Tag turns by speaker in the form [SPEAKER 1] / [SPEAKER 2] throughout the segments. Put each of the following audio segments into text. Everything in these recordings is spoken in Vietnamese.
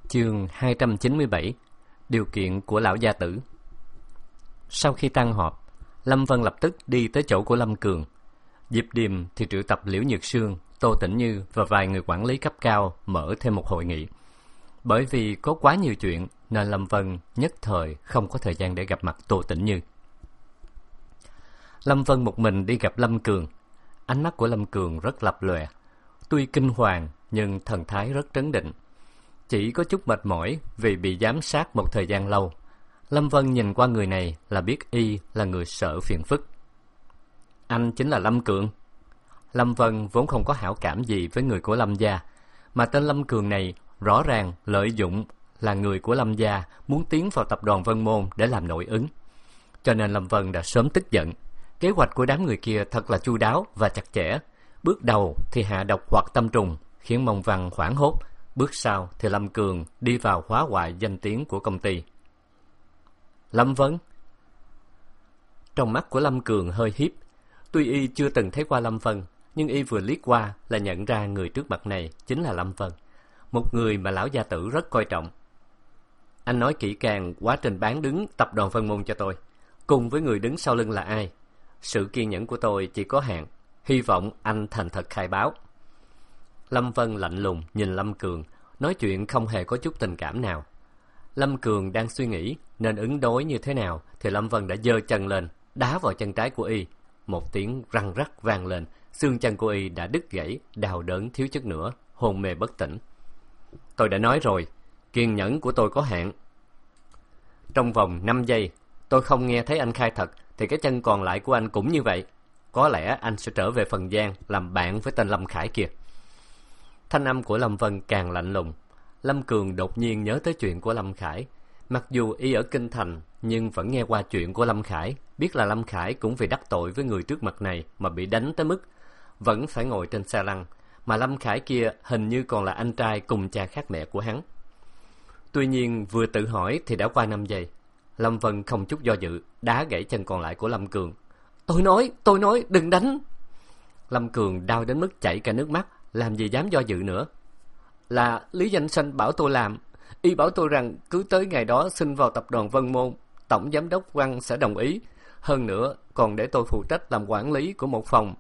[SPEAKER 1] Chương 297. Điều kiện của lão gia tử. Sau khi tan họp, Lâm Vân lập tức đi tới chỗ của Lâm Cường. Diệp Điềm thì triệu tập Liễu Nhược Sương, Tô Tĩnh Như và vài người quản lý cấp cao mở thêm một hội nghị. Bởi vì có quá nhiều chuyện nên Lâm Vân nhất thời không có thời gian để gặp mặt Tô Tĩnh Như. Lâm Vân một mình đi gặp Lâm Cường. Ánh mắt của Lâm Cường rất lập lòe, tuy kinh hoàng nhưng thần thái rất trấn định. Chỉ có chút mệt mỏi vì bị giám sát một thời gian lâu. Lâm Vân nhìn qua người này là biết y là người sợ phiền phức. Anh chính là Lâm Cường. Lâm Vân vốn không có hảo cảm gì với người của Lâm gia, mà tên Lâm Cường này rõ ràng lợi dụng là người của Lâm gia muốn tiến vào tập đoàn Vân Môn để làm nội ứng. Cho nên Lâm Vân đã sớm tức giận. Kế hoạch của đám người kia thật là chu đáo và chặt chẽ. Bước đầu thì hạ độc hoặc tâm trùng, khiến Mông Văn hoảng hốt. Bước sau thì Lâm Cường đi vào phá hoại danh tiếng của công ty. Lâm Vân. Trong mắt của Lâm Cường hơi híp. Tuy y chưa từng thấy qua Lâm Vân, nhưng y vừa liếc qua là nhận ra người trước mặt này chính là Lâm Vân, một người mà lão gia tử rất coi trọng. Anh nói kỹ càng quá trình bán đứng tập đoàn Vân Môn cho tôi, cùng với người đứng sau lưng là ai. Sự kiên nhẫn của tôi chỉ có hạn, hy vọng anh thành thật khai báo. Lâm Vân lạnh lùng nhìn Lâm Cường, nói chuyện không hề có chút tình cảm nào. Lâm Cường đang suy nghĩ nên ứng đối như thế nào thì Lâm Vân đã giơ chân lên, đá vào chân trái của y. Một tiếng răng rắc vang lên, xương chân của y đã đứt gãy, đau đớn thiếu chút nữa, hôn mê bất tỉnh. Tôi đã nói rồi, kiên nhẫn của tôi có hạn. Trong vòng 5 giây, tôi không nghe thấy anh khai thật thì cái chân còn lại của anh cũng như vậy. Có lẽ anh sẽ trở về Phần Giang làm bạn với tên Lâm Khải kia. Thanh âm của Lâm Vân càng lạnh lùng. Lâm Cường đột nhiên nhớ tới chuyện của Lâm Khải. Mặc dù y ở Kinh Thành nhưng vẫn nghe qua chuyện của Lâm Khải, biết là Lâm Khải cũng vì đắc tội với người trước mặt này mà bị đánh tới mức vẫn phải ngồi trên xe lăn, mà Lâm Khải kia hình như còn là anh trai cùng cha khác mẹ của hắn. Tuy nhiên vừa tự hỏi thì đã qua 5 giây. Lâm Vân không chút do dự đá gãy chân còn lại của Lâm Cường. Tôi nói đừng đánh. Lâm Cường đau đến mức chảy cả nước mắt, làm gì dám do dự nữa. Là Lý Danh Sanh bảo tôi làm. Y bảo tôi rằng cứ tới ngày đó xin vào tập đoàn Vân Môn, tổng giám đốc Văn sẽ đồng ý. Hơn nữa còn để tôi phụ trách làm quản lý của một phòng.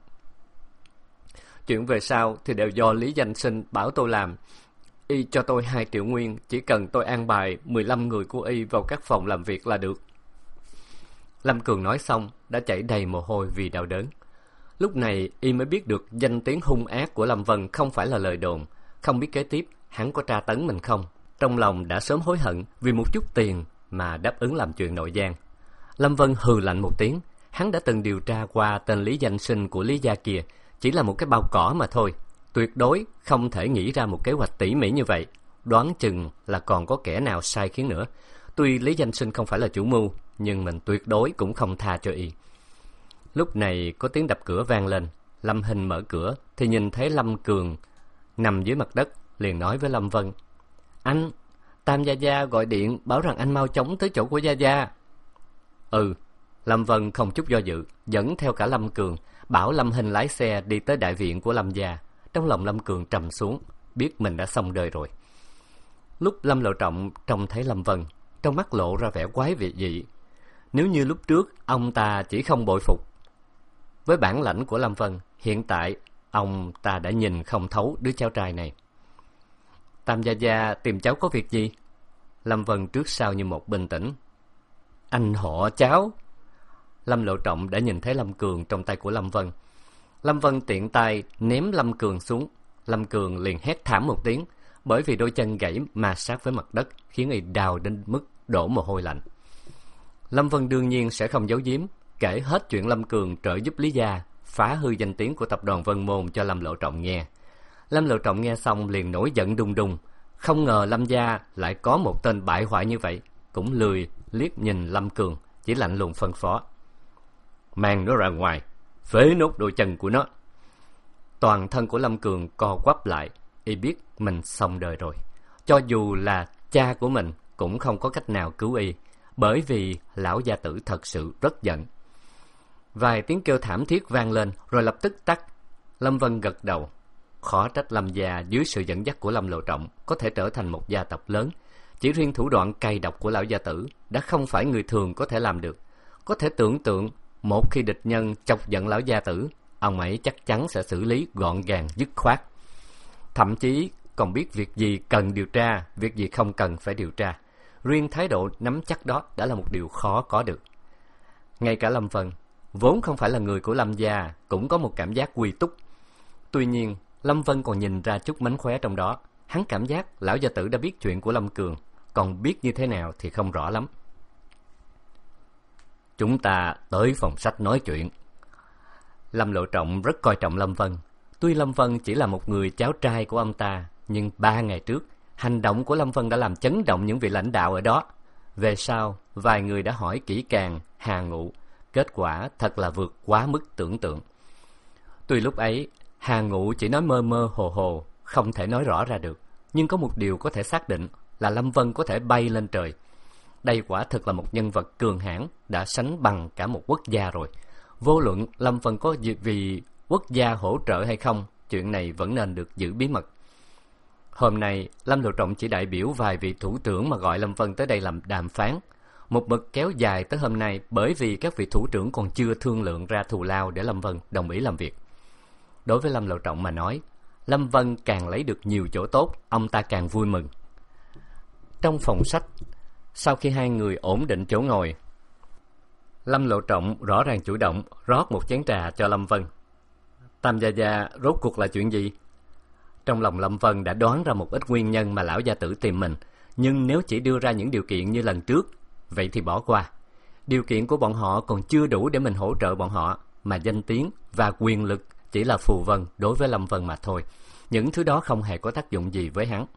[SPEAKER 1] Chuyện về sau thì đều do Lý Danh Sinh bảo tôi làm. Y cho tôi 2 triệu nguyên, chỉ cần tôi an bài 15 người của y vào các phòng làm việc là được. Lâm Cường nói xong đã chảy đầy mồ hôi vì đau đớn. Lúc này y mới biết được danh tiếng hung ác của Lâm Vân không phải là lời đồn. Không biết kế tiếp hắn có tra tấn mình không. Trong lòng đã sớm hối hận vì một chút tiền mà đáp ứng làm chuyện nội gian. Lâm Vân hừ lạnh một tiếng. Hắn đã từng điều tra qua tên Lý Danh Sinh của Lý gia kia, chỉ là một cái bao cỏ mà thôi. Tuyệt đối không thể nghĩ ra một kế hoạch tỉ mỉ như vậy. Đoán chừng là còn có kẻ nào sai khiến nữa. Tuy Lý Danh Sinh không phải là chủ mưu, nhưng mình tuyệt đối cũng không tha cho y. Lúc này có tiếng đập cửa vang lên. Lâm Hinh mở cửa thì nhìn thấy Lâm Cường nằm dưới mặt đất, liền nói với Lâm Vân: Anh, Tam Gia Gia gọi điện bảo rằng anh mau chóng tới chỗ của Gia Gia. Ừ. Lâm Vân không chút do dự dẫn theo cả Lâm Cường, bảo Lâm Hinh lái xe đi tới đại viện của Lâm gia. Trong lòng Lâm Cường trầm xuống, biết mình đã xong đời rồi. Lúc Lâm Lộ Trọng trông thấy Lâm Vân, trong mắt lộ ra vẻ quái dị. Nếu như lúc trước ông ta chỉ không bội phục với bản lãnh của Lâm Vân, hiện tại ông ta đã nhìn không thấu đứa cháu trai này. Tam Gia Gia tìm cháu có việc gì? Lâm Vân trước sau như một bình tĩnh. Anh họ cháu. Lâm Lộ Trọng đã nhìn thấy Lâm Cường trong tay của Lâm Vân. Lâm Vân tiện tay ném Lâm Cường xuống. Lâm Cường liền hét thảm một tiếng, bởi vì đôi chân gãy ma sát với mặt đất khiến y đau đến mức đổ mồ hôi lạnh. Lâm Vân đương nhiên sẽ không giấu giếm, kể hết chuyện Lâm Cường trợ giúp Lý gia phá hư danh tiếng của tập đoàn Vân Môn cho Lâm Lộ Trọng nghe. Lâm Lộ Trọng nghe xong liền nổi giận đùng đùng. Không ngờ Lâm gia lại có một tên bại hoại như vậy, cũng lười liếc nhìn Lâm Cường, chỉ lạnh lùng phân phó: Mang nó ra ngoài, phế nốt đôi chân của nó. Toàn thân của Lâm Cường co quắp lại, y biết mình xong đời rồi. Cho dù là cha của mình cũng không có cách nào cứu y, bởi vì lão gia tử thật sự rất giận. Vài tiếng kêu thảm thiết vang lên rồi lập tức tắt. Lâm Vân gật đầu. Khó trách Lâm gia dưới sự dẫn dắt của Lâm Lộ Trọng có thể trở thành một gia tộc lớn. Chỉ riêng thủ đoạn cay độc của lão gia tử đã không phải người thường có thể làm được. Có thể tưởng tượng, một khi địch nhân chọc giận lão gia tử, ông ấy chắc chắn sẽ xử lý gọn gàng dứt khoát. Thậm chí còn biết việc gì cần điều tra, việc gì không cần phải điều tra. Riêng thái độ nắm chắc đó đã là một điều khó có được. Ngay cả Lâm Vân, vốn không phải là người của Lâm gia, cũng có một cảm giác quy túc. Tuy nhiên, Lâm Vân còn nhìn ra chút mánh khóe trong đó. Hắn cảm giác lão gia tử đã biết chuyện của Lâm Cường, còn biết như thế nào thì không rõ lắm. Chúng ta tới phòng sách nói chuyện. Lâm Lộ Trọng rất coi trọng Lâm Vân. Tuy Lâm Vân chỉ là một người cháu trai của ông ta, nhưng 3 ngày trước, hành động của Lâm Vân đã làm chấn động những vị lãnh đạo ở đó. Về sau, vài người đã hỏi kỹ càng Hà Ngụ, kết quả thật là vượt quá mức tưởng tượng. Tuy lúc ấy, Hà Ngụ chỉ nói mơ mơ hồ hồ, không thể nói rõ ra được, nhưng có một điều có thể xác định là Lâm Vân có thể bay lên trời. Đây quả thực là một nhân vật cường hãn, đã sánh bằng cả một quốc gia rồi. Vô luận Lâm Vân có vì quốc gia hỗ trợ hay không, chuyện này vẫn nên được giữ bí mật. Hôm nay, Lâm Lộ Trọng chỉ đại biểu vài vị thủ trưởng mà gọi Lâm Vân tới đây làm đàm phán. Một mực kéo dài tới hôm nay bởi vì các vị thủ trưởng còn chưa thương lượng ra thù lao để Lâm Vân đồng ý làm việc. Đối với Lâm Lộ Trọng mà nói, Lâm Vân càng lấy được nhiều chỗ tốt, ông ta càng vui mừng. Trong phòng sách, sau khi hai người ổn định chỗ ngồi, Lâm Lộ Trọng rõ ràng chủ động rót một chén trà cho Lâm Vân. Tam gia gia, rốt cuộc là chuyện gì? Trong lòng Lâm Vân đã đoán ra một ít nguyên nhân mà lão gia tử tìm mình, nhưng nếu chỉ đưa ra những điều kiện như lần trước, vậy thì bỏ qua. Điều kiện của bọn họ còn chưa đủ để mình hỗ trợ bọn họ, mà danh tiếng và quyền lực chỉ là phù vân đối với Lâm Vân mà thôi. Những thứ đó không hề có tác dụng gì với hắn.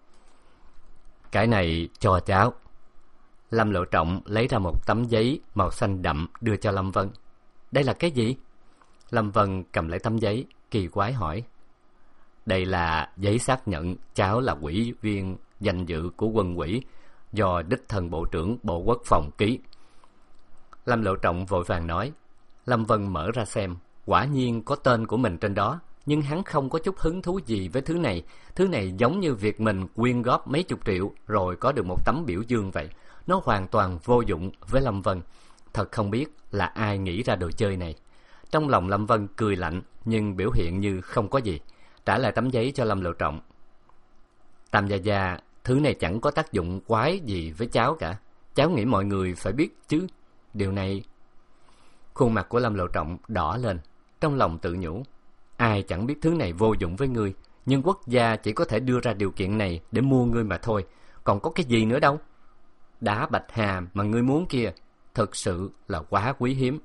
[SPEAKER 1] Cái này cho cháu. Lâm Lộ Trọng lấy ra một tấm giấy màu xanh đậm đưa cho Lâm Vân. Đây là cái gì? Lâm Vân cầm lấy tấm giấy, kỳ quái hỏi. Đây là giấy xác nhận cháu là ủy viên danh dự của quân ủy do đích thân Bộ trưởng Bộ Quốc phòng ký. Lâm Lộ Trọng vội vàng nói. Lâm Vân mở ra xem, quả nhiên có tên của mình trên đó, nhưng hắn không có chút hứng thú gì với thứ này. Thứ này giống như việc mình quyên góp mấy chục triệu rồi có được một tấm biểu dương vậy. Nó hoàn toàn vô dụng với Lâm Vân. Thật không biết là ai nghĩ ra đồ chơi này. Trong lòng Lâm Vân cười lạnh, nhưng biểu hiện như không có gì, trả lại tấm giấy cho Lâm Lộ Trọng. Tam gia gia, thứ này chẳng có tác dụng quái gì với cháu cả. Cháu nghĩ mọi người phải biết chứ. Điều này... Khuôn mặt của Lâm Lộ Trọng đỏ lên, trong lòng tự nhủ. Ai chẳng biết thứ này vô dụng với ngươi, nhưng quốc gia chỉ có thể đưa ra điều kiện này để mua ngươi mà thôi. Còn có cái gì nữa đâu. Đá bạch hà mà ngươi muốn kia, thực sự là quá quý hiếm.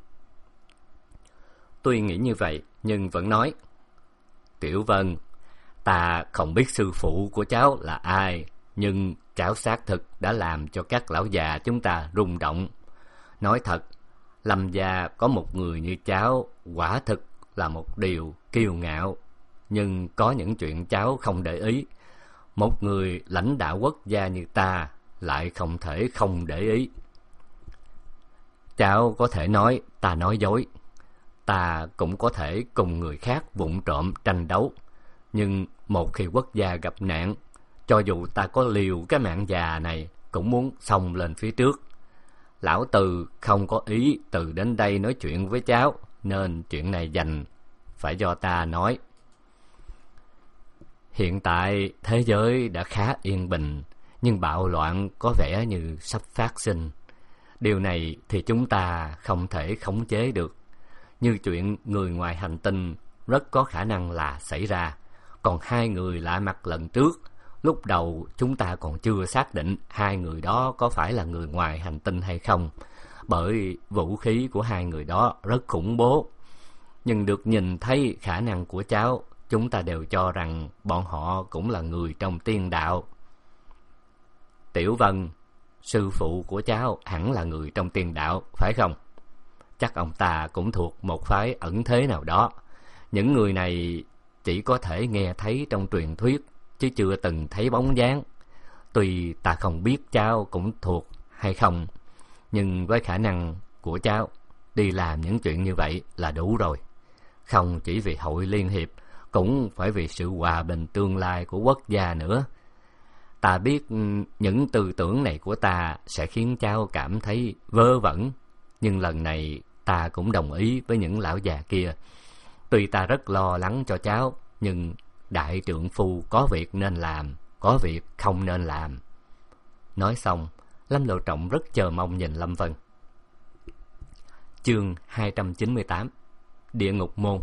[SPEAKER 1] Tuy nghĩ như vậy, nhưng vẫn nói. Tiểu Vân, ta không biết sư phụ của cháu là ai, nhưng cháu xác thực đã làm cho các lão già chúng ta rung động. Nói thật, Lâm gia có một người như cháu quả thực là một điều kiêu ngạo, nhưng có những chuyện cháu không để ý. Một người lãnh đạo quốc gia như ta lại không thể không để ý. Cháu có thể nói ta nói dối, ta cũng có thể cùng người khác vụng trộm tranh đấu, nhưng một khi quốc gia gặp nạn, cho dù ta có liều cái mạng già này cũng muốn xông lên phía trước. Lão Từ không có ý từ đến đây nói chuyện với cháu, nên chuyện này dành phải do ta nói. Hiện tại thế giới đã khá yên bình, nhưng bạo loạn có vẻ như sắp phát sinh. Điều này thì chúng ta không thể khống chế được. Như chuyện người ngoài hành tinh rất có khả năng là xảy ra. Còn hai người lạ mặt lần trước, lúc đầu chúng ta còn chưa xác định hai người đó có phải là người ngoài hành tinh hay không, bởi vũ khí của hai người đó rất khủng bố. Nhưng được nhìn thấy khả năng của cháu, chúng ta đều cho rằng bọn họ cũng là người trong tiên đạo. Tiểu Vân, sư phụ của cháu hẳn là người trong tiên đạo, phải không? Chắc ông ta cũng thuộc một phái ẩn thế nào đó. Những người này chỉ có thể nghe thấy trong truyền thuyết, chứ chưa từng thấy bóng dáng. Tuy ta không biết cháu cũng thuộc hay không, nhưng với khả năng của cháu, đi làm những chuyện như vậy là đủ rồi. Không chỉ vì Hội Liên Hiệp, cũng phải vì sự hòa bình tương lai của quốc gia nữa. Ta biết những tư tưởng này của ta sẽ khiến cháu cảm thấy vớ vẩn, nhưng lần này ta cũng đồng ý với những lão già kia. Tuy ta rất lo lắng cho cháu, nhưng đại trượng phu có việc nên làm, có việc không nên làm. Nói xong, Lâm Lộ Trọng rất chờ mong nhìn Lâm Vân. Chương 298: Địa ngục môn.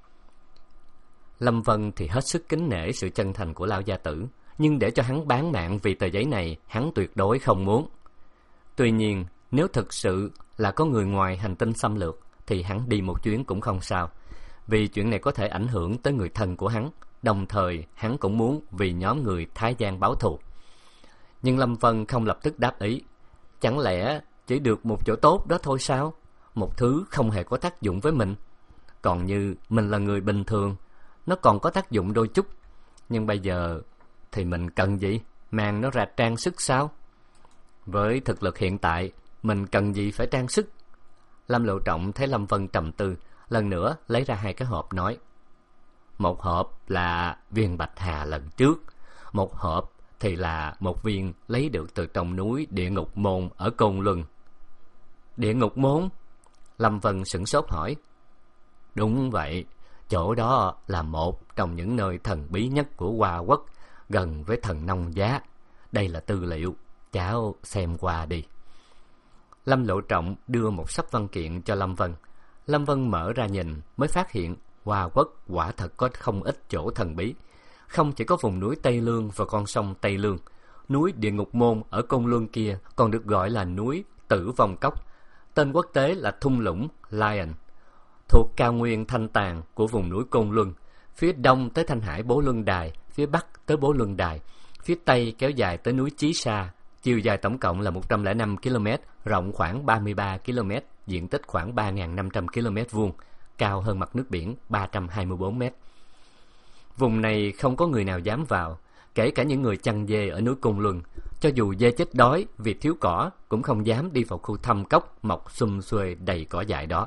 [SPEAKER 1] Lâm Vân thì hết sức kính nể sự chân thành của lão gia tử, nhưng để cho hắn bán mạng vì tờ giấy này, hắn tuyệt đối không muốn. Tuy nhiên, nếu thực sự là có người ngoài hành tinh xâm lược, thì hắn đi một chuyến cũng không sao, vì chuyện này có thể ảnh hưởng tới người thân của hắn. Đồng thời, hắn cũng muốn vì nhóm người Thái Giang báo thù. Nhưng Lâm Vân không lập tức đáp ý. Chẳng lẽ chỉ được một chỗ tốt đó thôi sao? Một thứ không hề có tác dụng với mình. Còn như mình là người bình thường, nó còn có tác dụng đôi chút. Nhưng bây giờ thì mình cần gì? Mang nó ra trang sức sao? Với thực lực hiện tại, mình cần gì phải trang sức? Lâm Lộ Trọng thấy Lâm Vân trầm tư, lần nữa lấy ra 2 cái hộp nói. Một hộp là viên bạch hà lần trước, một hộp thì là một viên lấy được từ trong núi Địa Ngục Môn ở Côn Luân. Địa Ngục Môn? Lâm Vân sửng sốt hỏi. Đúng vậy, chỗ đó là một trong những nơi thần bí nhất của Hoa Quốc, gần với thần nông giá. Đây là tư liệu, cháu xem qua đi. Lâm Lộ Trọng đưa một xấp văn kiện cho Lâm Vân. Lâm Vân mở ra nhìn, mới phát hiện Hoa Quốc quả thật có không ít chỗ thần bí. Không chỉ có vùng núi Tây Lương và con sông Tây Lương, núi Địa Ngục Môn ở Côn Luân kia còn được gọi là núi Tử Vong Cốc, tên quốc tế là thung lũng Lion, thuộc cao nguyên Thanh Tàn của vùng núi Côn Luân. Phía đông tới Thanh Hải Bố Luân Đài, phía bắc tới Bố Luân Đài, phía tây kéo dài tới núi Chí Sa, chiều dài tổng cộng là 105 km, rộng khoảng 33 km, diện tích khoảng 3.500 km vuông, cao hơn mặt nước biển 324 m. Vùng này không có người nào dám vào, kể cả những người chăn dê ở núi Côn Luân. Cho dù dê chết đói vì thiếu cỏ, cũng không dám đi vào khu thâm cốc mọc sum xuê đầy cỏ dại đó.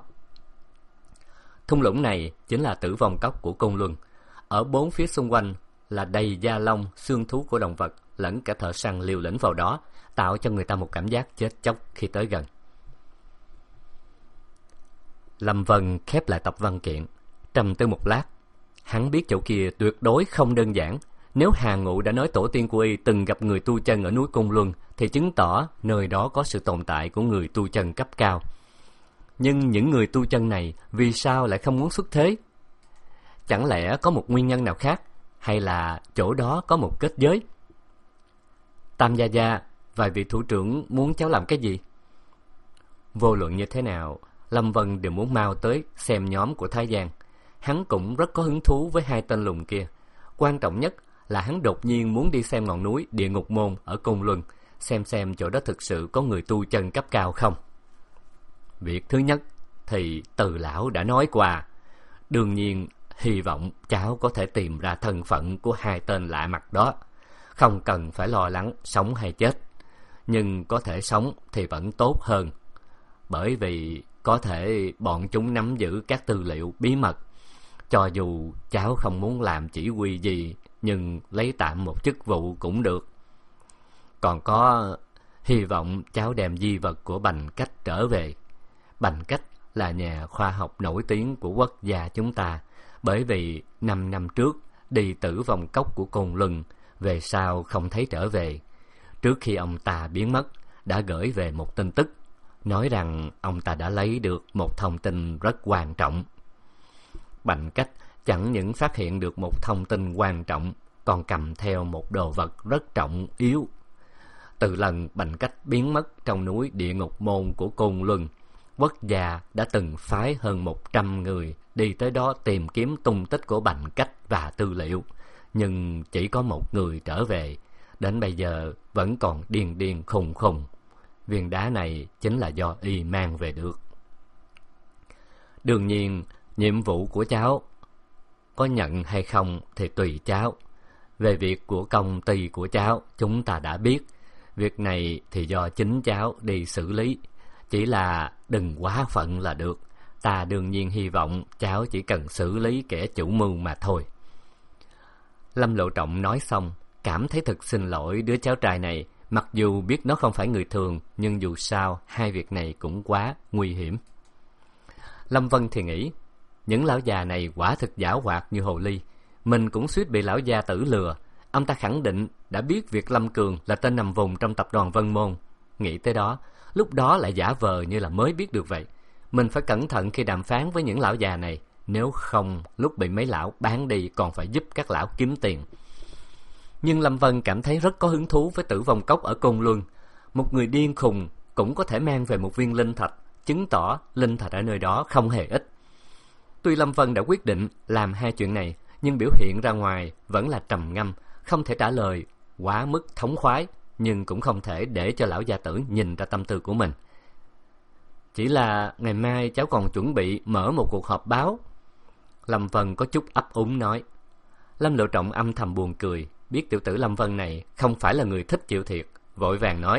[SPEAKER 1] Thung lũng này chính là Tử Vong Cốc của Côn Luân. Ở 4 phía xung quanh là đầy da lông, xương thú của động vật, lẫn cả thợ săn liều lĩnh vào đó, tạo cho người ta một cảm giác chết chóc khi tới gần. Lâm Vân khép lại tập văn kiện, trầm tư một lát. Hắn biết chỗ kia tuyệt đối không đơn giản. Nếu Hà Ngụ đã nói tổ tiên của y từng gặp người tu chân ở núi Côn Luân, thì chứng tỏ nơi đó có sự tồn tại của người tu chân cấp cao. Nhưng những người tu chân này vì sao lại không muốn xuất thế? Chẳng lẽ có một nguyên nhân nào khác, hay là chỗ đó có một kết giới? Tam Gia Gia, vài vị thủ trưởng muốn cháu làm cái gì? Vô luận như thế nào, Lâm Vân đều muốn mau tới xem nhóm của Thái Giang. Hắn cũng rất có hứng thú với 2 tên lùn kia. Quan trọng nhất là hắn đột nhiên muốn đi xem ngọn núi Địa Ngục Môn ở Côn Luân, xem chỗ đó thực sự có người tu chân cấp cao không. Việc thứ nhất thì Từ lão đã nói qua. Đương nhiên, hy vọng cháu có thể tìm ra thân phận của 2 tên lạ mặt đó. Không cần phải lo lắng sống hay chết, nhưng có thể sống thì vẫn tốt hơn. Bởi vì có thể bọn chúng nắm giữ các tư liệu bí mật. Cho dù cháu không muốn làm chỉ huy gì, nhưng lấy tạm một chức vụ cũng được. Còn có, hy vọng cháu đem di vật của Bành Cách trở về. Bành Cách là nhà khoa học nổi tiếng của quốc gia chúng ta, bởi vì 5 năm trước đi Tử Vong Cốc của Côn Luân, về sau không thấy trở về. Trước khi ông ta biến mất, đã gửi về một tin tức, nói rằng ông ta đã lấy được một thông tin rất quan trọng. Bành Cách chẳng những phát hiện được một thông tin quan trọng, còn cầm theo một đồ vật rất trọng yếu. Từ lần Bành Cách biến mất trong núi Địa Ngục Môn của Côn Luân, quốc gia đã từng phái hơn 100 người đi tới đó tìm kiếm tung tích của Bành Cách và tư liệu, nhưng chỉ có một người trở về, đến bây giờ vẫn còn điên điên khùng khùng. Viên đá này chính là do y mang về được. Đương nhiên, nhiệm vụ của cháu có nhận hay không thì tùy cháu. Về việc của công ty của cháu, chúng ta đã biết. Việc này thì do chính cháu đi xử lý. Chỉ là đừng quá phận là được. Ta đương nhiên hy vọng cháu chỉ cần xử lý kẻ chủ mưu mà thôi. Lâm Lộ Trọng nói xong, cảm thấy thật xin lỗi đứa cháu trai này, mặc dù biết nó không phải người thường, nhưng dù sao hai việc này cũng quá nguy hiểm. Lâm Vân thì nghĩ, những lão già này quả thực giảo hoạt như hồ ly, mình cũng suýt bị lão gia tử lừa. Ông ta khẳng định đã biết việc Lâm Cường là tên nằm vùng trong tập đoàn Vân Môn. Nghĩ tới đó, lúc đó lại giả vờ như là mới biết được vậy. Mình phải cẩn thận khi đàm phán với những lão già này, nếu không lúc bị mấy lão bán đi còn phải giúp các lão kiếm tiền. Nhưng Lâm Vân cảm thấy rất có hứng thú với Tử Vong Cốc ở Côn Luân. Một người điên khùng cũng có thể mang về một viên linh thạch, chứng tỏ linh thạch ở nơi đó không hề ít. Tuy Lâm Vân đã quyết định làm hai chuyện này, nhưng biểu hiện ra ngoài vẫn là trầm ngâm, không thể trả lời quá mức thống khoái, nhưng cũng không thể để cho lão gia tử nhìn ra tâm tư của mình. Chỉ là ngày mai cháu còn chuẩn bị mở một cuộc họp báo. Lâm Vân có chút ấp úng nói. Lâm Lộ Trọng âm thầm buồn cười, biết tiểu tử Lâm Vân này không phải là người thích chịu thiệt, vội vàng nói.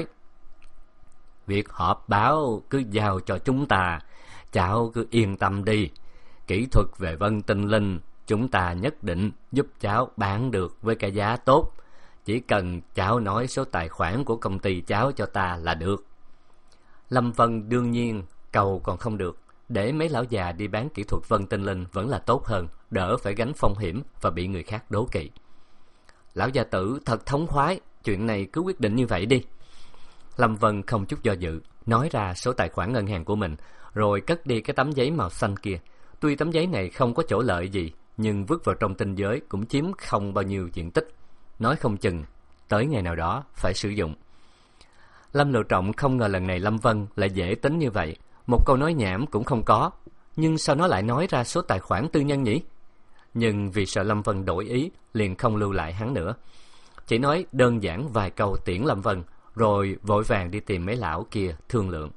[SPEAKER 1] Việc họp báo cứ giao cho chúng ta, cháu cứ yên tâm đi. Kỹ thuật về Vân Tinh Linh chúng ta nhất định giúp cháu bán được với cái giá tốt. Chỉ cần cháu nói số tài khoản của công ty cháu cho ta là được. Lâm Vân đương nhiên cầu còn không được, để mấy lão già đi bán kỹ thuật Vân Tinh Linh vẫn là tốt hơn, đỡ phải gánh phong hiểm và bị người khác đố kỵ. Lão gia tử thật thống khoái, chuyện này cứ quyết định như vậy đi. Lâm Vân không chút do dự, nói ra số tài khoản ngân hàng của mình, rồi cất đi cái tấm giấy màu xanh kia. Tuy tấm giấy này không có chỗ lợi gì, nhưng vứt vào trong tinh giới cũng chiếm không bao nhiêu diện tích. Nói không chừng, tới ngày nào đó phải sử dụng. Lâm Lộ Trọng không ngờ lần này Lâm Vân lại dễ tính như vậy. Một câu nói nhảm cũng không có. Nhưng sao nó lại nói ra số tài khoản tư nhân nhỉ? Nhưng vì sợ Lâm Vân đổi ý, liền không lưu lại hắn nữa. Chỉ nói đơn giản vài câu tiễn Lâm Vân, rồi vội vàng đi tìm mấy lão kia thương lượng.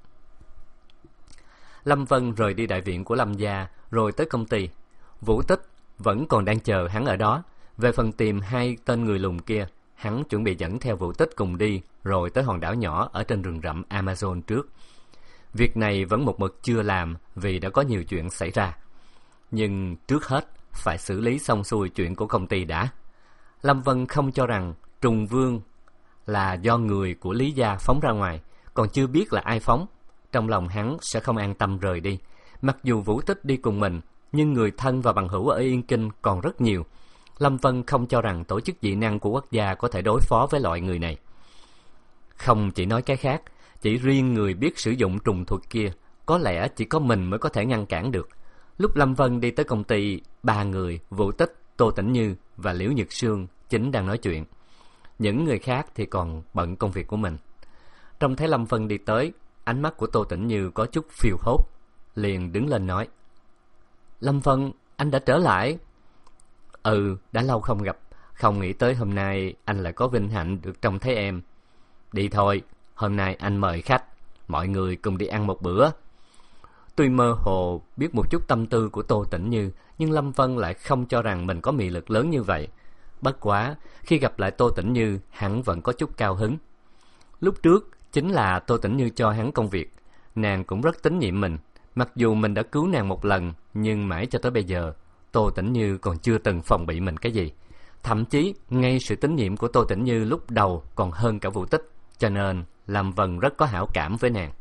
[SPEAKER 1] Lâm Vân rời đi đại viện của Lâm gia, rồi tới công ty. Vũ Tích vẫn còn đang chờ hắn ở đó. Về phần tìm hai tên người lùn kia, hắn chuẩn bị dẫn theo Vũ Tích cùng đi, rồi tới hòn đảo nhỏ ở trên rừng rậm Amazon trước. Việc này vẫn một mực chưa làm vì đã có nhiều chuyện xảy ra. Nhưng trước hết phải xử lý xong xuôi chuyện của công ty đã. Lâm Vân không cho rằng Trùng Vương là do người của Lý gia phóng ra ngoài, còn chưa biết là ai phóng. Trong lòng hắn sẽ không an tâm rời đi. Mặc dù Vũ Tích đi cùng mình, nhưng người thân và bằng hữu ở Yên Kinh còn rất nhiều. Lâm Vân không cho rằng tổ chức dị năng của quốc gia có thể đối phó với loại người này. Không chỉ nói cái khác, chỉ riêng người biết sử dụng trùng thuật kia, có lẽ chỉ có mình mới có thể ngăn cản được. Lúc Lâm Vân đi tới công ty, ba người, Vũ Tích, Tô Tĩnh Như và Liễu Nhật Sương chính đang nói chuyện. Những người khác thì còn bận công việc của mình. Trông thấy Lâm Vân đi tới, ánh mắt của Tô Tĩnh Như có chút phiêu hốt, liền đứng lên nói. Lâm Vân, anh đã trở lại. Ừ, đã lâu không gặp, không nghĩ tới hôm nay anh lại có vinh hạnh được trông thấy em. Đi thôi, hôm nay anh mời khách, mọi người cùng đi ăn một bữa. Tuy mơ hồ biết một chút tâm tư của Tô Tĩnh Như, nhưng Lâm Vân lại không cho rằng mình có mị lực lớn như vậy. Bất quá, khi gặp lại Tô Tĩnh Như, hắn vẫn có chút cao hứng. Lúc trước, chính là Tô Tĩnh Như cho hắn công việc. Nàng cũng rất tín nhiệm mình. Mặc dù mình đã cứu nàng một lần, nhưng mãi cho tới bây giờ, Tô Tĩnh Như còn chưa từng phòng bị mình cái gì. Thậm chí, ngay sự tín nhiệm của Tô Tĩnh Như lúc đầu còn hơn cả Vũ Tích, cho nên Lâm Vân rất có hảo cảm với nàng.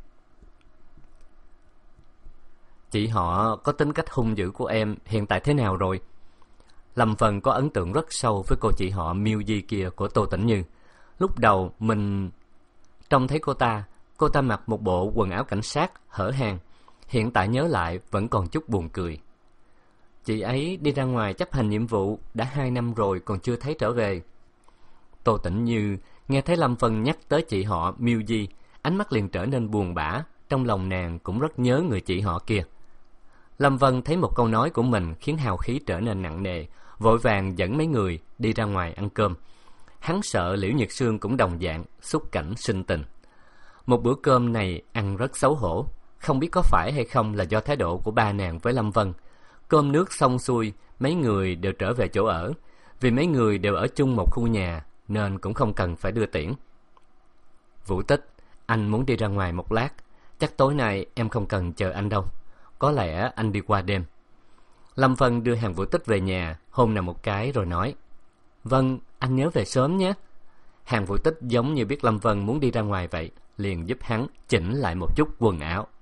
[SPEAKER 1] Chị họ có tính cách hung dữ của em hiện tại thế nào rồi? Lâm Vân có ấn tượng rất sâu với cô chị họ Miêu Di kia của Tô Tĩnh Như. Lúc đầu mình trông thấy cô ta mặc một bộ quần áo cảnh sát hở hang. Hiện tại nhớ lại vẫn còn chút buồn cười. Chị ấy đi ra ngoài chấp hành nhiệm vụ đã 2 năm rồi còn chưa thấy trở về. Tô Tĩnh Như nghe thấy Lâm Vân nhắc tới chị họ Miêu Di, ánh mắt liền trở nên buồn bã, trong lòng nàng cũng rất nhớ người chị họ kia. Lâm Vân thấy một câu nói của mình khiến hào khí trở nên nặng nề, vội vàng dẫn mấy người đi ra ngoài ăn cơm. Hắn sợ Liễu Nhật Sương cũng đồng dạng, xúc cảnh sinh tình. Một bữa cơm này ăn rất xấu hổ, không biết có phải hay không là do thái độ của ba nàng với Lâm Vân. Cơm nước xong xuôi, mấy người đều trở về chỗ ở. Vì mấy người đều ở chung một khu nhà, nên cũng không cần phải đưa tiễn. Vũ Tích, anh muốn đi ra ngoài một lát. Chắc tối nay em không cần chờ anh đâu. Có lẽ anh đi qua đêm. Lâm Vân đưa hàng Vũ Tích về nhà, hôn nàng một cái rồi nói. Vâng, anh nhớ về sớm nhé. Hàng Vũ Tích giống như biết Lâm Vân muốn đi ra ngoài vậy, liền giúp hắn chỉnh lại một chút quần áo.